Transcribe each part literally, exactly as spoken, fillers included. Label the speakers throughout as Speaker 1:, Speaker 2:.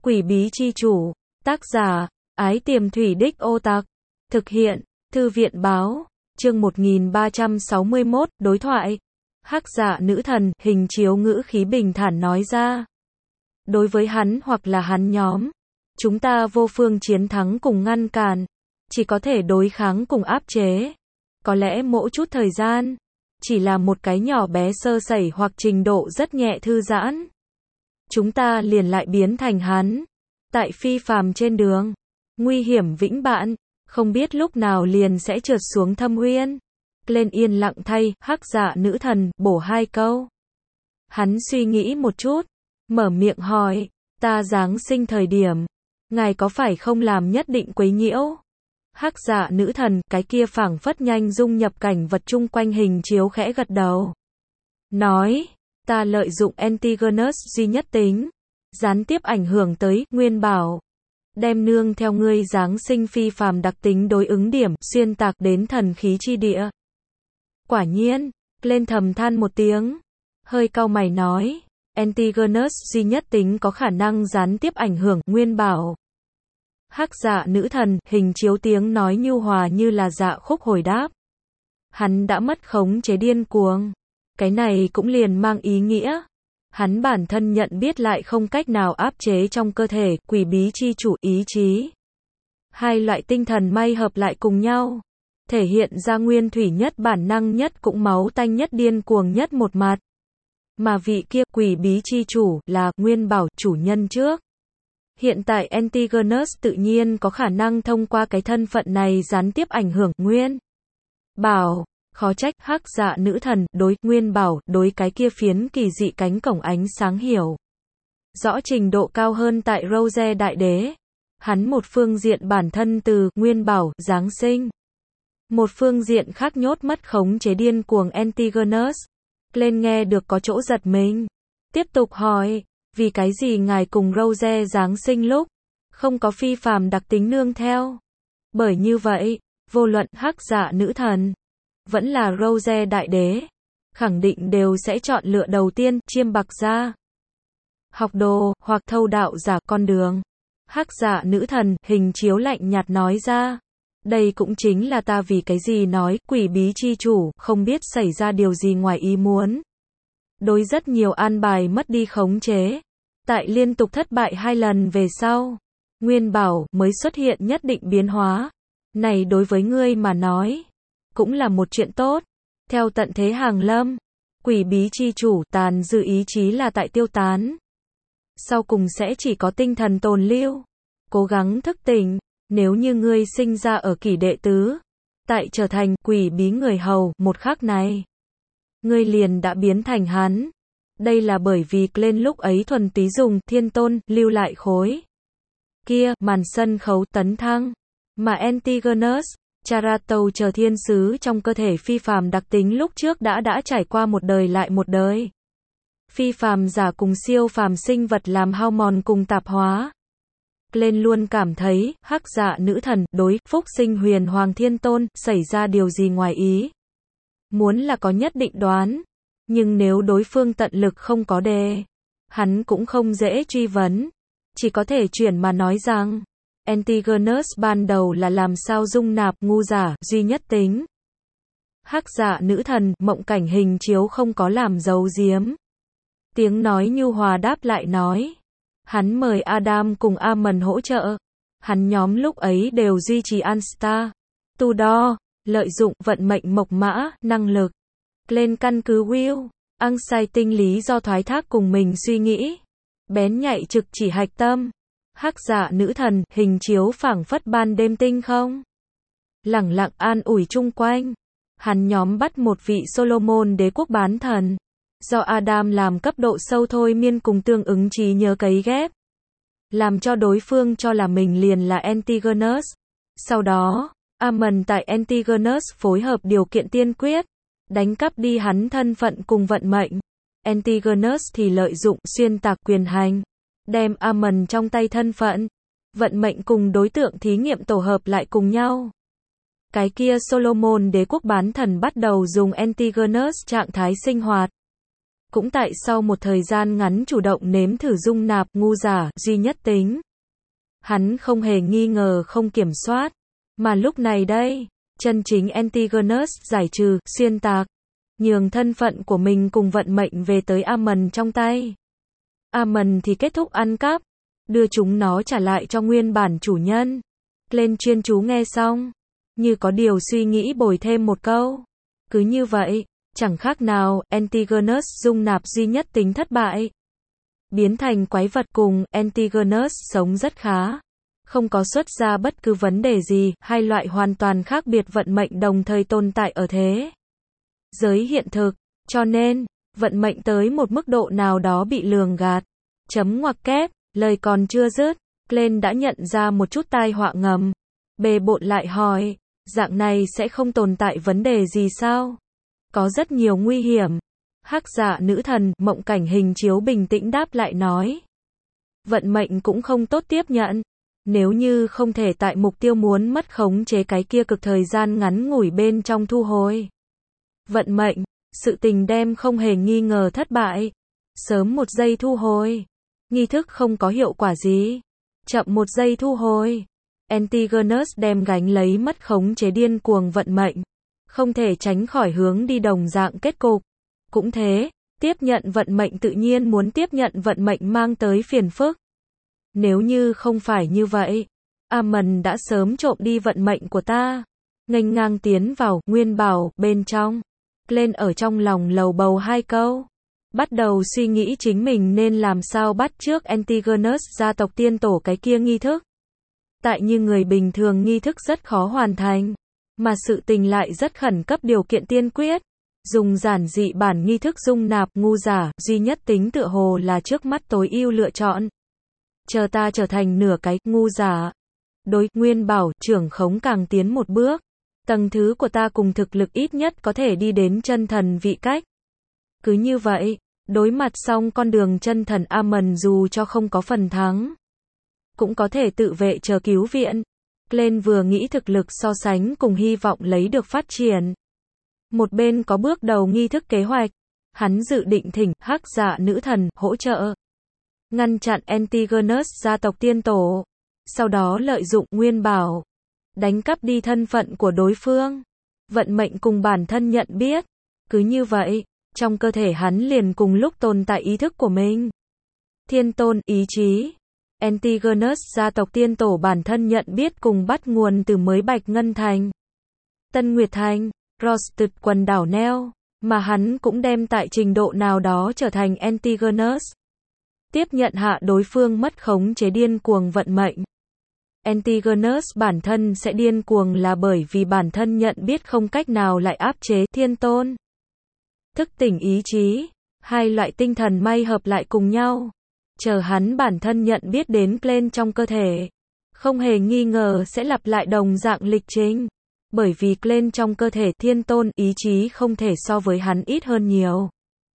Speaker 1: Quỷ bí chi chủ. Tác giả, Ái Tiềm Thủy Đích Ô Tạc. Thực hiện, Thư viện báo. Chương một nghìn ba trăm sáu mươi mốt, đối thoại. Hắc Dạ nữ thần, hình chiếu ngữ khí bình thản nói ra. Đối với hắn hoặc là hắn nhóm, chúng ta vô phương chiến thắng cùng ngăn cản, chỉ có thể đối kháng cùng áp chế. Có lẽ mỗi chút thời gian, chỉ là một cái nhỏ bé sơ sẩy hoặc trình độ rất nhẹ thư giãn, chúng ta liền lại biến thành hắn. Tại phi phàm trên đường, nguy hiểm vĩnh bạn, không biết lúc nào liền sẽ trượt xuống thâm uyên. Lên yên lặng thay, Hắc Dạ nữ thần, bổ hai câu. Hắn suy nghĩ một chút, mở miệng hỏi, ta Giáng sinh thời điểm, ngài có phải không làm nhất định quấy nhiễu? Hắc Dạ nữ thần, cái kia phảng phất nhanh dung nhập cảnh vật chung quanh hình chiếu khẽ gật đầu. Nói, ta lợi dụng Antigonus duy nhất tính, gián tiếp ảnh hưởng tới, Nguyên Bảo. Đem nương theo ngươi Giáng sinh phi phàm đặc tính đối ứng điểm, xuyên tạc đến thần khí chi địa. Quả nhiên, lên thầm than một tiếng, hơi cau mày nói, Antigonus duy nhất tính có khả năng gián tiếp ảnh hưởng, Nguyên Bảo. Hắc Dạ nữ thần, hình chiếu tiếng nói nhu hòa như là dạ khúc hồi đáp. Hắn đã mất khống chế điên cuồng. Cái này cũng liền mang ý nghĩa, hắn bản thân nhận biết lại không cách nào áp chế trong cơ thể, quỷ bí chi chủ ý chí. Hai loại tinh thần may hợp lại cùng nhau, thể hiện ra nguyên thủy nhất bản năng nhất cũng máu tanh nhất điên cuồng nhất một mặt. Mà vị kia, quỷ bí chi chủ, là, Nguyên Bảo, chủ nhân trước. Hiện tại Antigonus tự nhiên có khả năng thông qua cái thân phận này gián tiếp ảnh hưởng, Nguyên Bảo. Khó trách, Hắc Dạ nữ thần, đối, Nguyên Bảo, đối cái kia phiến kỳ dị cánh cổng ánh sáng hiểu rõ trình độ cao hơn tại Rose Đại Đế. Hắn một phương diện bản thân từ, Nguyên Bảo, Giáng sinh. Một phương diện khác nhốt mất khống chế điên cuồng Antigonus. Lên nghe được có chỗ giật mình. Tiếp tục hỏi, vì cái gì ngài cùng Rose Giáng sinh lúc, không có phi phàm đặc tính nương theo? Bởi như vậy, vô luận Hắc Dạ nữ thần, vẫn là Rose Đại Đế, khẳng định đều sẽ chọn lựa đầu tiên, chiêm bạc ra. Học đồ, hoặc thâu đạo giả con đường. Hắc Dạ nữ thần, hình chiếu lạnh nhạt nói ra. Đây cũng chính là ta vì cái gì nói, quỷ bí chi chủ, không biết xảy ra điều gì ngoài ý muốn. Đối rất nhiều an bài mất đi khống chế. Tại liên tục thất bại hai lần về sau, Nguyên Bảo mới xuất hiện nhất định biến hóa. Này đối với ngươi mà nói, cũng là một chuyện tốt. Theo tận thế hàng lâm, quỷ bí chi chủ tàn dư ý chí là tại tiêu tán. Sau cùng sẽ chỉ có tinh thần tồn lưu. Cố gắng thức tỉnh, nếu như ngươi sinh ra ở kỷ đệ tứ, tại trở thành quỷ bí người hầu, một khắc này, ngươi liền đã biến thành hắn. Đây là bởi vì lên lúc ấy thuần túy dùng thiên tôn lưu lại khối kia màn sân khấu tấn thăng, mà Antigonus, Charatou chờ thiên sứ trong cơ thể phi phàm đặc tính lúc trước đã đã trải qua một đời lại một đời. Phi phàm giả cùng siêu phàm sinh vật làm hao mòn cùng tạp hóa. Lên luôn cảm thấy, Hắc Dạ nữ thần, đối, phúc sinh huyền hoàng thiên tôn, xảy ra điều gì ngoài ý. Muốn là có nhất định đoán, nhưng nếu đối phương tận lực không có đề, hắn cũng không dễ truy vấn. Chỉ có thể chuyển mà nói rằng, Antigonus ban đầu là làm sao dung nạp ngu giả, duy nhất tính. Hắc Dạ nữ thần, mộng cảnh hình chiếu không có làm giấu giếm. Tiếng nói nhu hòa đáp lại nói. Hắn mời Adam cùng Amon hỗ trợ. Hắn nhóm lúc ấy đều duy trì Anstar. Tu đo, lợi dụng vận mệnh mộc mã, năng lực. Lên căn cứ Will, ăn sai tinh lý do thoái thác cùng mình suy nghĩ. Bén nhạy trực chỉ hạch tâm. Hắc Dạ nữ thần, hình chiếu phảng phất ban đêm tinh không. Lẳng lặng an ủi chung quanh. Hắn nhóm bắt một vị Solomon đế quốc bán thần. Do Adam làm cấp độ sâu thôi miên cùng tương ứng trí nhớ cấy ghép. Làm cho đối phương cho là mình liền là Antigonus. Sau đó, Amon tại Antigonus phối hợp điều kiện tiên quyết. Đánh cắp đi hắn thân phận cùng vận mệnh. Antigonus thì lợi dụng xuyên tạc quyền hành. Đem Amon trong tay thân phận, vận mệnh cùng đối tượng thí nghiệm tổ hợp lại cùng nhau. Cái kia Solomon đế quốc bán thần bắt đầu dùng Antigonus trạng thái sinh hoạt. cũng tại sau một thời gian ngắn chủ động nếm thử dung nạp ngu giả duy nhất tính. Hắn không hề nghi ngờ không kiểm soát, mà lúc này đây, chân chính Antigonus giải trừ, xuyên tạc, nhường thân phận của mình cùng vận mệnh về tới Amon trong tay. Amon thì kết thúc ăn cắp, đưa chúng nó trả lại cho nguyên bản chủ nhân. Lên chuyên chú nghe xong, như có điều suy nghĩ bồi thêm một câu. Cứ như vậy, chẳng khác nào, Antigonus dung nạp duy nhất tính thất bại. Biến thành quái vật cùng, Antigonus sống rất khá. Không có xuất ra bất cứ vấn đề gì, hai loại hoàn toàn khác biệt vận mệnh đồng thời tồn tại ở thế giới hiện thực, cho nên, vận mệnh tới một mức độ nào đó bị lường gạt. Chấm ngoặc kép, lời còn chưa dứt, Glenn đã nhận ra một chút tai họa ngầm. Bề bộn lại hỏi, dạng này sẽ không tồn tại vấn đề gì sao? Có rất nhiều nguy hiểm. Hắc Dạ nữ thần, mộng cảnh hình chiếu bình tĩnh đáp lại nói. Vận mệnh cũng không tốt tiếp nhận. Nếu như không thể tại mục tiêu muốn mất khống chế cái kia cực thời gian ngắn ngủi bên trong thu hồi. Vận mệnh, sự tình đem không hề nghi ngờ thất bại. Sớm một giây thu hồi. Nghi thức không có hiệu quả gì. Chậm một giây thu hồi. Antigonus đem gánh lấy mất khống chế điên cuồng vận mệnh. Không thể tránh khỏi hướng đi đồng dạng kết cục. Cũng thế, tiếp nhận vận mệnh tự nhiên muốn tiếp nhận vận mệnh mang tới phiền phức. Nếu như không phải như vậy, Amon đã sớm trộm đi vận mệnh của ta. Nghênh ngang tiến vào, nguyên bảo, bên trong. Lên ở trong lòng lầu bầu hai câu. Bắt đầu suy nghĩ chính mình nên làm sao bắt chước Antigonus gia tộc tiên tổ cái kia nghi thức. Tại như người bình thường nghi thức rất khó hoàn thành, mà sự tình lại rất khẩn cấp điều kiện tiên quyết. Dùng giản dị bản nghi thức dung nạp ngu giả duy nhất tính tựa hồ là trước mắt tối ưu lựa chọn. Chờ ta trở thành nửa cái ngu giả. Đối nguyên bảo trưởng khống càng tiến một bước. Tầng thứ của ta cùng thực lực ít nhất có thể đi đến chân thần vị cách. Cứ như vậy, đối mặt xong con đường chân thần Amon dù cho không có phần thắng, cũng có thể tự vệ chờ cứu viện. Glenn vừa nghĩ thực lực so sánh cùng hy vọng lấy được phát triển. Một bên có bước đầu nghi thức kế hoạch. Hắn dự định thỉnh Hắc Dạ nữ thần hỗ trợ. Ngăn chặn Antigonus gia tộc tiên tổ. Sau đó lợi dụng nguyên bảo. Đánh cắp đi thân phận của đối phương. Vận mệnh cùng bản thân nhận biết. Cứ như vậy, trong cơ thể hắn liền cùng lúc tồn tại ý thức của mình. Thiên tôn, ý chí. Antigonus gia tộc tiên tổ bản thân nhận biết cùng bắt nguồn từ mới Bạch Ngân Thành, Tân Nguyệt Thành, Rosted quần đảo Neo, mà hắn cũng đem tại trình độ nào đó trở thành Antigonus. Tiếp nhận hạ đối phương mất khống chế điên cuồng vận mệnh. Antigonus bản thân sẽ điên cuồng là bởi vì bản thân nhận biết không cách nào lại áp chế thiên tôn. Thức tỉnh ý chí, hai loại tinh thần may hợp lại cùng nhau. Chờ hắn bản thân nhận biết đến Glenn trong cơ thể. Không hề nghi ngờ sẽ lặp lại đồng dạng lịch trình. Bởi vì Glenn trong cơ thể thiên tôn ý chí không thể so với hắn ít hơn nhiều.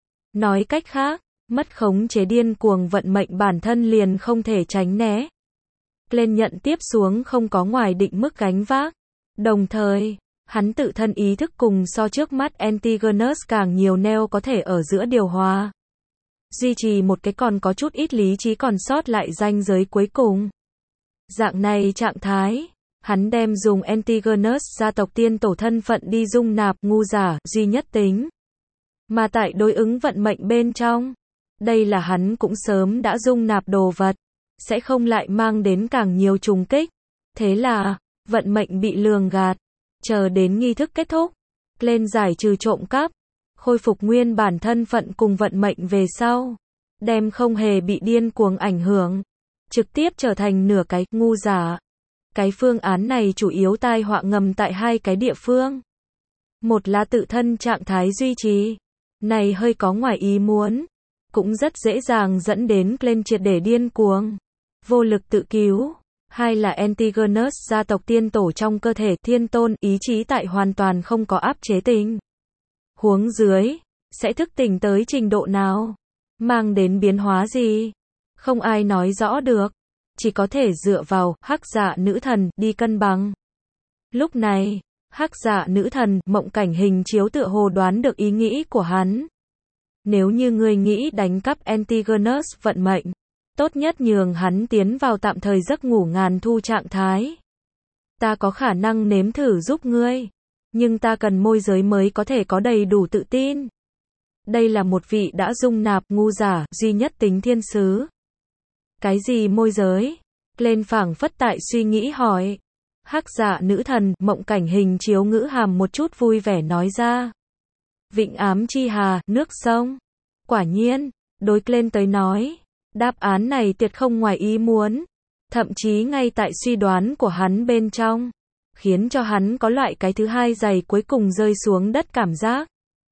Speaker 1: Nói cách khác, mất khống chế điên cuồng vận mệnh bản thân liền không thể tránh né. Glenn nhận tiếp xuống không có ngoài định mức gánh vác. Đồng thời, hắn tự thân ý thức cùng so trước mắt Antigonus càng nhiều neo có thể ở giữa điều hòa. Duy trì một cái còn có chút ít lý trí còn sót lại ranh giới cuối cùng. Dạng này trạng thái, hắn đem dùng Antigonus gia tộc tiên tổ thân phận đi dung nạp ngu giả duy nhất tính. Mà tại đối ứng vận mệnh bên trong, đây là hắn cũng sớm đã dung nạp đồ vật, sẽ không lại mang đến càng nhiều trùng kích. Thế là, vận mệnh bị lường gạt. Chờ đến nghi thức kết thúc, Glenn giải trừ trộm cắp, khôi phục nguyên bản thân phận cùng vận mệnh về sau, đem không hề bị điên cuồng ảnh hưởng, trực tiếp trở thành nửa cái ngu giả. Cái phương án này chủ yếu tai họa ngầm tại hai cái địa phương. Một là tự thân trạng thái duy trì, này hơi có ngoài ý muốn, cũng rất dễ dàng dẫn đến Glenn triệt để điên cuồng, vô lực tự cứu. Hai là Antigonus gia tộc tiên tổ trong cơ thể thiên tôn ý chí tại hoàn toàn không có áp chế tình huống dưới, sẽ thức tỉnh tới trình độ nào, mang đến biến hóa gì, không ai nói rõ được, chỉ có thể dựa vào Hắc Dạ nữ thần đi cân bằng. Lúc này, Hắc Dạ nữ thần mộng cảnh hình chiếu tựa hồ đoán được ý nghĩ của hắn. Nếu như ngươi nghĩ đánh cắp Antigonus vận mệnh, tốt nhất nhường hắn tiến vào tạm thời giấc ngủ ngàn thu trạng thái. Ta có khả năng nếm thử giúp ngươi, nhưng ta cần môi giới mới có thể có đầy đủ tự tin. Đây là một vị đã dung nạp ngu giả duy nhất tính thiên sứ. Cái gì môi giới? Lên phảng phất tại suy nghĩ hỏi. Hắc dạ nữ thần, mộng cảnh hình chiếu ngữ hàm một chút vui vẻ nói ra. Vịnh ám chi hà, nước sông. Quả nhiên, đối lên tới nói, đáp án này tuyệt không ngoài ý muốn. Thậm chí ngay tại suy đoán của hắn bên trong, khiến cho hắn có loại cái thứ hai giày cuối cùng rơi xuống đất cảm giác.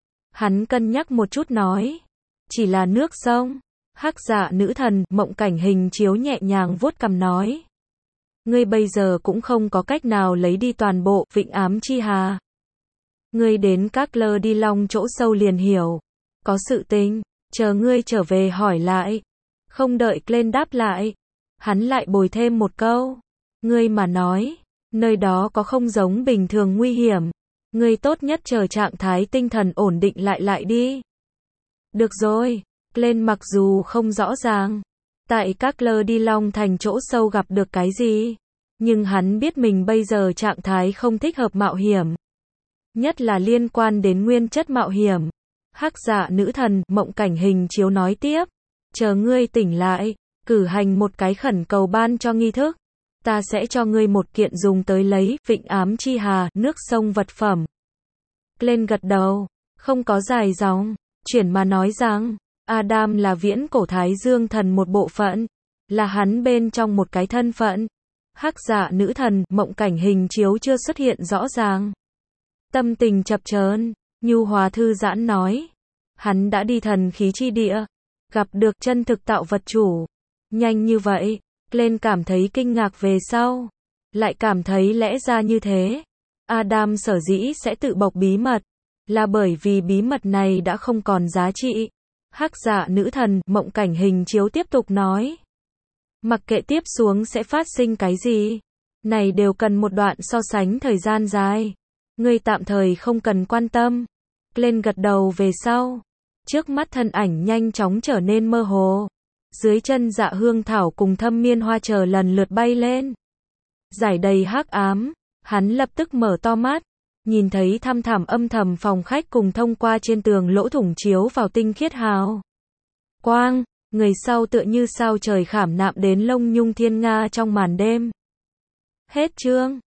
Speaker 1: Hắn cân nhắc một chút nói, chỉ là nước sông. Hắc dạ nữ thần, mộng cảnh hình chiếu nhẹ nhàng vuốt cằm nói. Ngươi bây giờ cũng không có cách nào lấy đi toàn bộ vịnh ám chi hà. Ngươi đến các lơ đi long chỗ sâu liền hiểu. Có sự tình, chờ ngươi trở về hỏi lại. Không đợi lên đáp lại. Hắn lại bồi thêm một câu. Ngươi mà nói, nơi đó có không giống bình thường nguy hiểm. Ngươi tốt nhất chờ trạng thái tinh thần ổn định lại lại đi. Được rồi, lên mặc dù không rõ ràng. Tại các lơ đi long thành chỗ sâu gặp được cái gì. Nhưng hắn biết mình bây giờ trạng thái không thích hợp mạo hiểm. Nhất là liên quan đến nguyên chất mạo hiểm. Hắc dạ nữ thần, mộng cảnh hình chiếu nói tiếp. Chờ ngươi tỉnh lại, cử hành một cái khẩn cầu ban cho nghi thức. Ta sẽ cho ngươi một kiện dùng tới lấy vịnh ám chi hà, nước sông vật phẩm. Lên gật đầu, không có dài dòng, chuyển mà nói rằng, Adam là viễn cổ Thái Dương thần một bộ phận, là hắn bên trong một cái thân phận. Hắc dạ nữ thần, mộng cảnh hình chiếu chưa xuất hiện rõ ràng. Tâm tình chập chờn, nhu hòa thư giãn nói. Hắn đã đi thần khí chi địa, gặp được chân thực tạo vật chủ. Nhanh như vậy, lên cảm thấy kinh ngạc về sau. Lại cảm thấy lẽ ra như thế. Adam sở dĩ sẽ tự bộc bí mật, là bởi vì bí mật này đã không còn giá trị. Hắc dạ nữ thần, mộng cảnh hình chiếu tiếp tục nói. Mặc kệ tiếp xuống sẽ phát sinh cái gì, này đều cần một đoạn so sánh thời gian dài. Ngươi tạm thời không cần quan tâm. Lên gật đầu về sau. Trước mắt thân ảnh nhanh chóng trở nên mơ hồ. Dưới chân dạ hương thảo cùng thâm miên hoa chờ lần lượt bay lên. Giải đầy hắc ám, hắn lập tức mở to mắt. Nhìn thấy thăm thẳm âm thầm phòng khách cùng thông qua trên tường lỗ thủng chiếu vào tinh khiết hào quang. Người sau tựa như sao trời khảm nạm đến lông nhung thiên nga trong màn đêm. Hết chương.